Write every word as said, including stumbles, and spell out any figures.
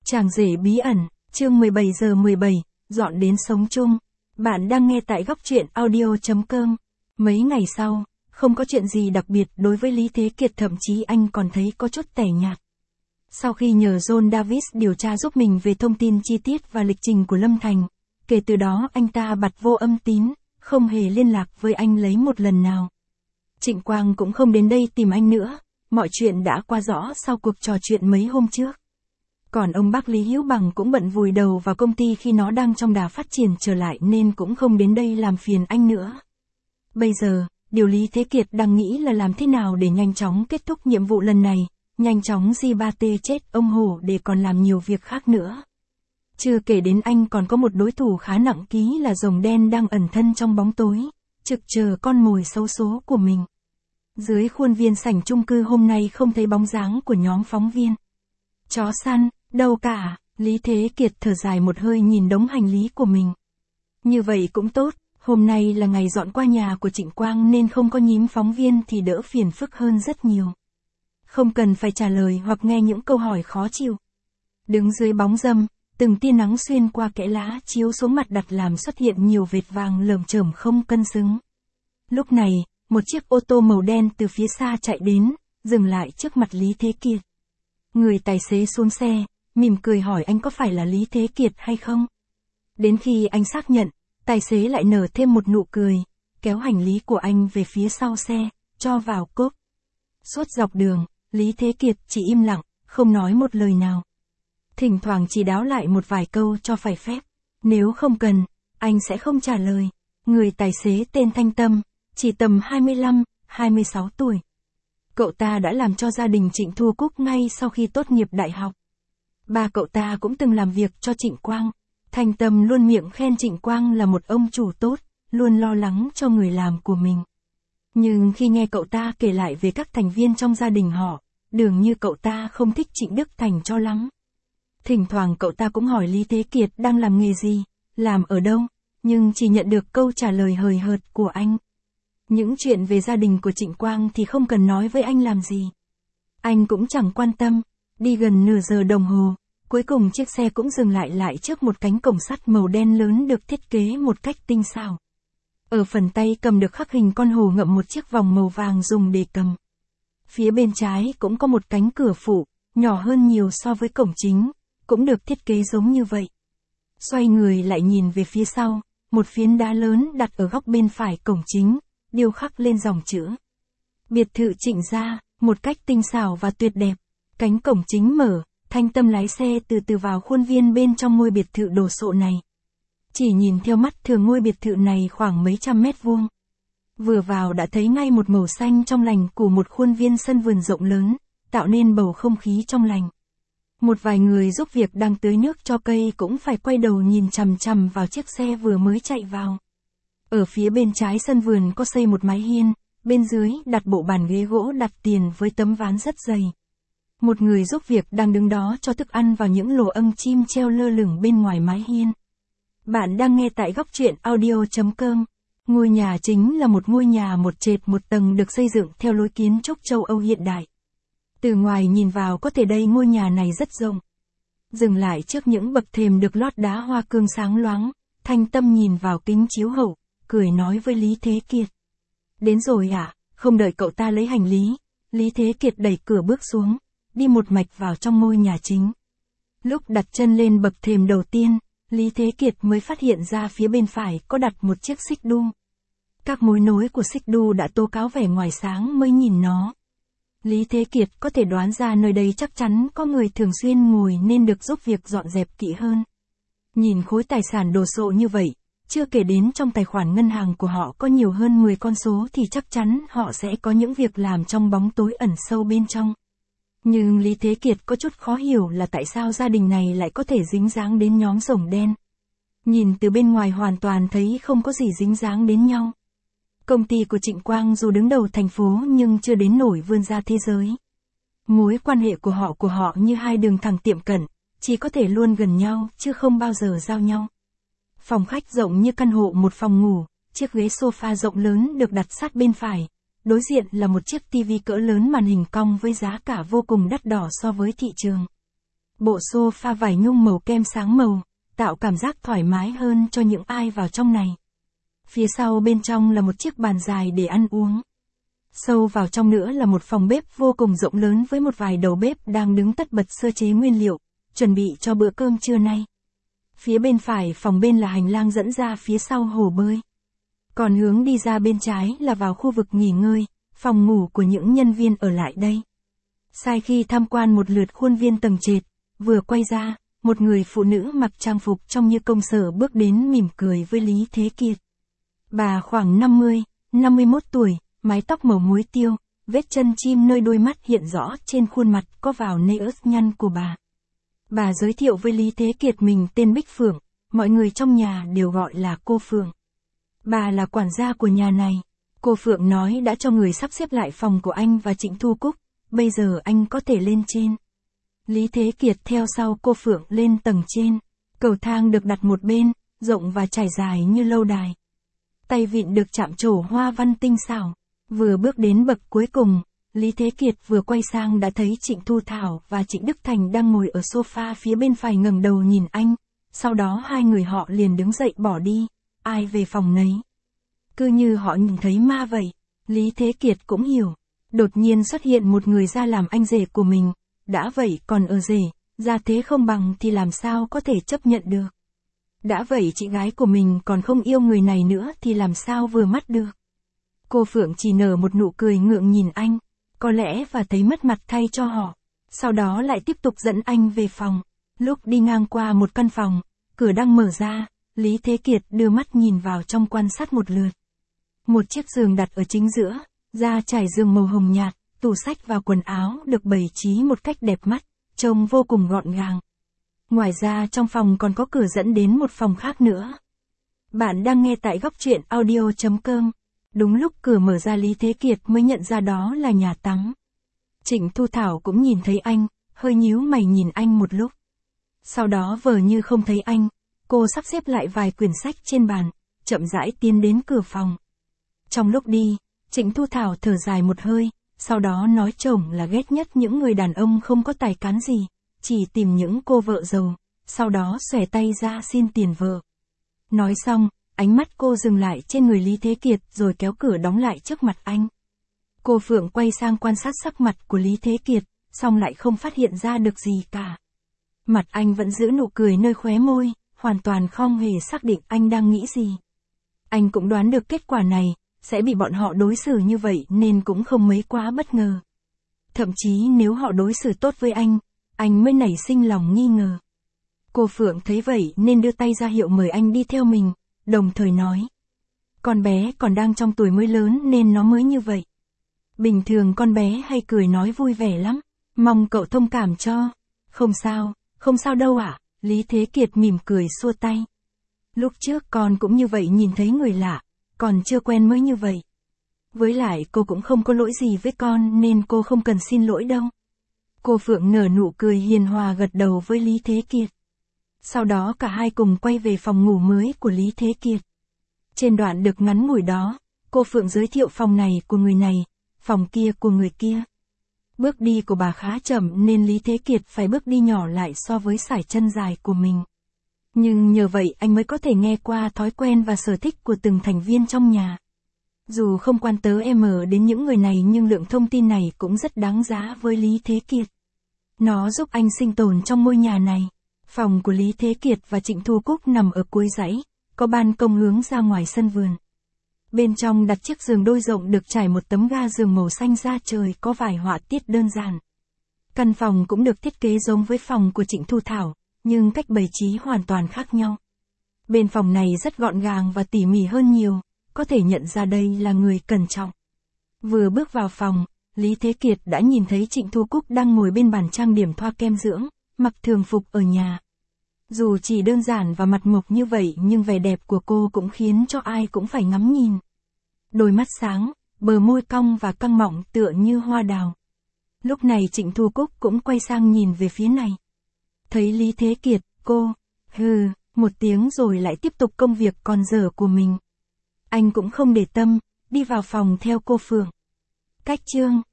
Chàng rể bí ẩn, chương mười bảy giờ mười bảy, dọn đến sống chung. Bạn đang nghe tại góc truyện audio chấm com. Mấy ngày sau, không có chuyện gì đặc biệt đối với Lý Thế Kiệt, thậm chí anh còn thấy có chút tẻ nhạt. Sau khi nhờ John Davis điều tra giúp mình về thông tin chi tiết và lịch trình của Lâm Thành, kể từ đó anh ta bặt vô âm tín, không hề liên lạc với anh lấy một lần nào. Trịnh Quang cũng không đến đây tìm anh nữa, mọi chuyện đã qua rõ sau cuộc trò chuyện mấy hôm trước. Còn ông bác Lý Hữu Bằng cũng bận vùi đầu vào công ty khi nó đang trong đà phát triển trở lại nên cũng không đến đây làm phiền anh nữa. Bây giờ, điều Lý Thế Kiệt đang nghĩ là làm thế nào để nhanh chóng kết thúc nhiệm vụ lần này, nhanh chóng gi ba tê chết ông Hổ để còn làm nhiều việc khác nữa. Chưa kể đến anh còn có một đối thủ khá nặng ký là rồng đen đang ẩn thân trong bóng tối, trực chờ con mồi xấu số của mình. Dưới khuôn viên sảnh chung cư hôm nay không thấy bóng dáng của nhóm phóng viên. Chó săn, đâu cả, Lý Thế Kiệt thở dài một hơi nhìn đống hành lý của mình. Như vậy cũng tốt, hôm nay là ngày dọn qua nhà của Trịnh Quang nên không có nhím phóng viên thì đỡ phiền phức hơn rất nhiều. Không cần phải trả lời hoặc nghe những câu hỏi khó chịu. Đứng dưới bóng râm, từng tia nắng xuyên qua kẽ lá chiếu xuống mặt đặt làm xuất hiện nhiều vệt vàng lởm chởm không cân xứng. Lúc này, một chiếc ô tô màu đen từ phía xa chạy đến, dừng lại trước mặt Lý Thế Kiệt. Người tài xế xuống xe, mỉm cười hỏi anh có phải là Lý Thế Kiệt hay không. Đến khi anh xác nhận, tài xế lại nở thêm một nụ cười, kéo hành lý của anh về phía sau xe, cho vào cốp. Suốt dọc đường, Lý Thế Kiệt chỉ im lặng, không nói một lời nào. Thỉnh thoảng chỉ đáo lại một vài câu cho phải phép. Nếu không cần, anh sẽ không trả lời. Người tài xế tên Thanh Tâm, chỉ tầm hai mươi lăm, hai mươi sáu tuổi. Cậu ta đã làm cho gia đình Trịnh Thu Cúc ngay sau khi tốt nghiệp đại học. Ba cậu ta cũng từng làm việc cho Trịnh Quang. Thanh Tâm luôn miệng khen Trịnh Quang là một ông chủ tốt, luôn lo lắng cho người làm của mình. Nhưng khi nghe cậu ta kể lại về các thành viên trong gia đình họ, dường như cậu ta không thích Trịnh Đức Thành cho lắm. Thỉnh thoảng cậu ta cũng hỏi Lý Thế Kiệt đang làm nghề gì, làm ở đâu, nhưng chỉ nhận được câu trả lời hời hợt của anh. Những chuyện về gia đình của Trịnh Quang thì không cần nói với anh làm gì. Anh cũng chẳng quan tâm, đi gần nửa giờ đồng hồ, cuối cùng chiếc xe cũng dừng lại lại trước một cánh cổng sắt màu đen lớn được thiết kế một cách tinh xảo. Ở phần tay cầm được khắc hình con hổ ngậm một chiếc vòng màu vàng dùng để cầm. Phía bên trái cũng có một cánh cửa phụ, nhỏ hơn nhiều so với cổng chính, cũng được thiết kế giống như vậy. Xoay người lại nhìn về phía sau, một phiến đá lớn đặt ở góc bên phải cổng chính, điêu khắc lên dòng chữ. Biệt thự Trịnh gia, một cách tinh xảo và tuyệt đẹp. Cánh cổng chính mở, Thanh Tâm lái xe từ từ vào khuôn viên bên trong ngôi biệt thự đồ sộ này. Chỉ nhìn theo mắt thường ngôi biệt thự này khoảng mấy trăm mét vuông. Vừa vào đã thấy ngay một màu xanh trong lành của một khuôn viên sân vườn rộng lớn, tạo nên bầu không khí trong lành. Một vài người giúp việc đang tưới nước cho cây cũng phải quay đầu nhìn chằm chằm vào chiếc xe vừa mới chạy vào. Ở phía bên trái sân vườn có xây một mái hiên, bên dưới đặt bộ bàn ghế gỗ đặt tiền với tấm ván rất dày. Một người giúp việc đang đứng đó cho thức ăn vào những lồ ưng chim treo lơ lửng bên ngoài mái hiên. Bạn đang nghe tại góc truyện audio chấm com. Ngôi nhà chính là một ngôi nhà một trệt một tầng được xây dựng theo lối kiến trúc châu Âu hiện đại. Từ ngoài nhìn vào có thể đây ngôi nhà này rất rộng. Dừng lại trước những bậc thềm được lót đá hoa cương sáng loáng, Thanh Tâm nhìn vào kính chiếu hậu, cười nói với Lý Thế Kiệt. Đến rồi ạ, à? Không đợi cậu ta lấy hành lý, Lý Thế Kiệt đẩy cửa bước xuống, đi một mạch vào trong ngôi nhà chính. Lúc đặt chân lên bậc thềm đầu tiên, Lý Thế Kiệt mới phát hiện ra phía bên phải có đặt một chiếc xích đu. Các mối nối của xích đu đã tố cáo vẻ ngoài sáng mới nhìn nó. Lý Thế Kiệt có thể đoán ra nơi đây chắc chắn có người thường xuyên ngồi nên được giúp việc dọn dẹp kỹ hơn. Nhìn khối tài sản đồ sộ như vậy, chưa kể đến trong tài khoản ngân hàng của họ có nhiều hơn mười con số thì chắc chắn họ sẽ có những việc làm trong bóng tối ẩn sâu bên trong. Nhưng Lý Thế Kiệt có chút khó hiểu là tại sao gia đình này lại có thể dính dáng đến nhóm rồng đen. Nhìn từ bên ngoài hoàn toàn thấy không có gì dính dáng đến nhau. Công ty của Trịnh Quang dù đứng đầu thành phố nhưng chưa đến nổi vươn ra thế giới. Mối quan hệ của họ của họ như hai đường thẳng tiệm cận, chỉ có thể luôn gần nhau chứ không bao giờ giao nhau. Phòng khách rộng như căn hộ một phòng ngủ, chiếc ghế sofa rộng lớn được đặt sát bên phải. Đối diện là một chiếc tivi cỡ lớn màn hình cong với giá cả vô cùng đắt đỏ so với thị trường. Bộ sofa vải nhung màu kem sáng màu, tạo cảm giác thoải mái hơn cho những ai vào trong này. Phía sau bên trong là một chiếc bàn dài để ăn uống. Sâu vào trong nữa là một phòng bếp vô cùng rộng lớn với một vài đầu bếp đang đứng tất bật sơ chế nguyên liệu, chuẩn bị cho bữa cơm trưa nay. Phía bên phải phòng bên là hành lang dẫn ra phía sau hồ bơi. Còn hướng đi ra bên trái là vào khu vực nghỉ ngơi, phòng ngủ của những nhân viên ở lại đây. Sai khi tham quan một lượt khuôn viên tầng trệt, vừa quay ra, một người phụ nữ mặc trang phục trông như công sở bước đến mỉm cười với Lý Thế Kiệt. Bà khoảng năm mươi, năm mươi mốt tuổi, mái tóc màu muối tiêu, vết chân chim nơi đôi mắt hiện rõ trên khuôn mặt có vào nails nhăn của bà. Bà giới thiệu với Lý Thế Kiệt mình tên Bích Phượng, mọi người trong nhà đều gọi là cô Phượng. Bà là quản gia của nhà này. Cô Phượng nói đã cho người sắp xếp lại phòng của anh và Trịnh Thu Cúc, bây giờ anh có thể lên trên. Lý Thế Kiệt theo sau cô Phượng lên tầng trên. Cầu thang được đặt một bên, rộng và trải dài như lâu đài. Tay vịn được chạm trổ hoa văn tinh xảo. Vừa bước đến bậc cuối cùng, Lý Thế Kiệt vừa quay sang đã thấy Trịnh Thu Thảo và Trịnh Đức Thành đang ngồi ở sofa phía bên phải ngẩng đầu nhìn anh. Sau đó hai người họ liền đứng dậy bỏ đi, ai về phòng nấy. Cứ như họ nhìn thấy ma vậy, Lý Thế Kiệt cũng hiểu. Đột nhiên xuất hiện một người ra làm anh rể của mình, đã vậy còn ở rể, gia thế không bằng thì làm sao có thể chấp nhận được. Đã vậy chị gái của mình còn không yêu người này nữa thì làm sao vừa mắt được. Cô Phượng chỉ nở một nụ cười ngượng nhìn anh, có lẽ và thấy mất mặt thay cho họ. Sau đó lại tiếp tục dẫn anh về phòng. Lúc đi ngang qua một căn phòng, cửa đang mở ra, Lý Thế Kiệt đưa mắt nhìn vào trong quan sát một lượt. Một chiếc giường đặt ở chính giữa, da trải giường màu hồng nhạt, tủ sách và quần áo được bày trí một cách đẹp mắt, trông vô cùng gọn gàng. Ngoài ra trong phòng còn có cửa dẫn đến một phòng khác nữa. Bạn đang nghe tại góc truyện audio chấm com. Đúng lúc cửa mở ra Lý Thế Kiệt mới nhận ra đó là nhà tắm. Trịnh Thu Thảo cũng nhìn thấy anh, hơi nhíu mày nhìn anh một lúc. Sau đó vờ như không thấy anh, cô sắp xếp lại vài quyển sách trên bàn, chậm rãi tiến đến cửa phòng. Trong lúc đi, Trịnh Thu Thảo thở dài một hơi, sau đó nói chồng là ghét nhất những người đàn ông không có tài cán gì, chỉ tìm những cô vợ giàu, sau đó xòe tay ra xin tiền vợ. Nói xong, ánh mắt cô dừng lại trên người Lý Thế Kiệt rồi kéo cửa đóng lại trước mặt anh. Cô Phượng quay sang quan sát sắc mặt của Lý Thế Kiệt, xong lại không phát hiện ra được gì cả. Mặt anh vẫn giữ nụ cười nơi khóe môi, hoàn toàn không hề xác định anh đang nghĩ gì. Anh cũng đoán được kết quả này, sẽ bị bọn họ đối xử như vậy nên cũng không mấy quá bất ngờ. Thậm chí nếu họ đối xử tốt với anh, anh mới nảy sinh lòng nghi ngờ. Cô Phượng thấy vậy nên đưa tay ra hiệu mời anh đi theo mình, đồng thời nói. Con bé còn đang trong tuổi mới lớn nên nó mới như vậy. Bình thường con bé hay cười nói vui vẻ lắm, mong cậu thông cảm cho. Không sao, không sao đâu ạ, Lý Thế Kiệt mỉm cười xua tay. Lúc trước con cũng như vậy nhìn thấy người lạ, còn chưa quen mới như vậy. Với lại cô cũng không có lỗi gì với con nên cô không cần xin lỗi đâu. Cô Phượng nở nụ cười hiền hòa gật đầu với Lý Thế Kiệt. Sau đó cả hai cùng quay về phòng ngủ mới của Lý Thế Kiệt. Trên đoạn được ngắn ngủi đó, cô Phượng giới thiệu phòng này của người này, phòng kia của người kia. Bước đi của bà khá chậm nên Lý Thế Kiệt phải bước đi nhỏ lại so với sải chân dài của mình. Nhưng nhờ vậy anh mới có thể nghe qua thói quen và sở thích của từng thành viên trong nhà. Dù không quan tớ em đến những người này nhưng lượng thông tin này cũng rất đáng giá với Lý Thế Kiệt. Nó giúp anh sinh tồn trong ngôi nhà này. Phòng của Lý Thế Kiệt và Trịnh Thu Cúc nằm ở cuối dãy, có ban công hướng ra ngoài sân vườn. Bên trong đặt chiếc giường đôi rộng được trải một tấm ga giường màu xanh da trời có vài họa tiết đơn giản. Căn phòng cũng được thiết kế giống với phòng của Trịnh Thu Thảo, nhưng cách bày trí hoàn toàn khác nhau. Bên phòng này rất gọn gàng và tỉ mỉ hơn nhiều, có thể nhận ra đây là người cẩn trọng. Vừa bước vào phòng, Lý Thế Kiệt đã nhìn thấy Trịnh Thu Cúc đang ngồi bên bàn trang điểm thoa kem dưỡng, mặc thường phục ở nhà. Dù chỉ đơn giản và mặt mộc như vậy nhưng vẻ đẹp của cô cũng khiến cho ai cũng phải ngắm nhìn. Đôi mắt sáng, bờ môi cong và căng mọng tựa như hoa đào. Lúc này Trịnh Thu Cúc cũng quay sang nhìn về phía này. Thấy Lý Thế Kiệt, cô, hừ, một tiếng rồi lại tiếp tục công việc còn dở của mình. Anh cũng không để tâm, đi vào phòng theo cô Phượng. Cách chương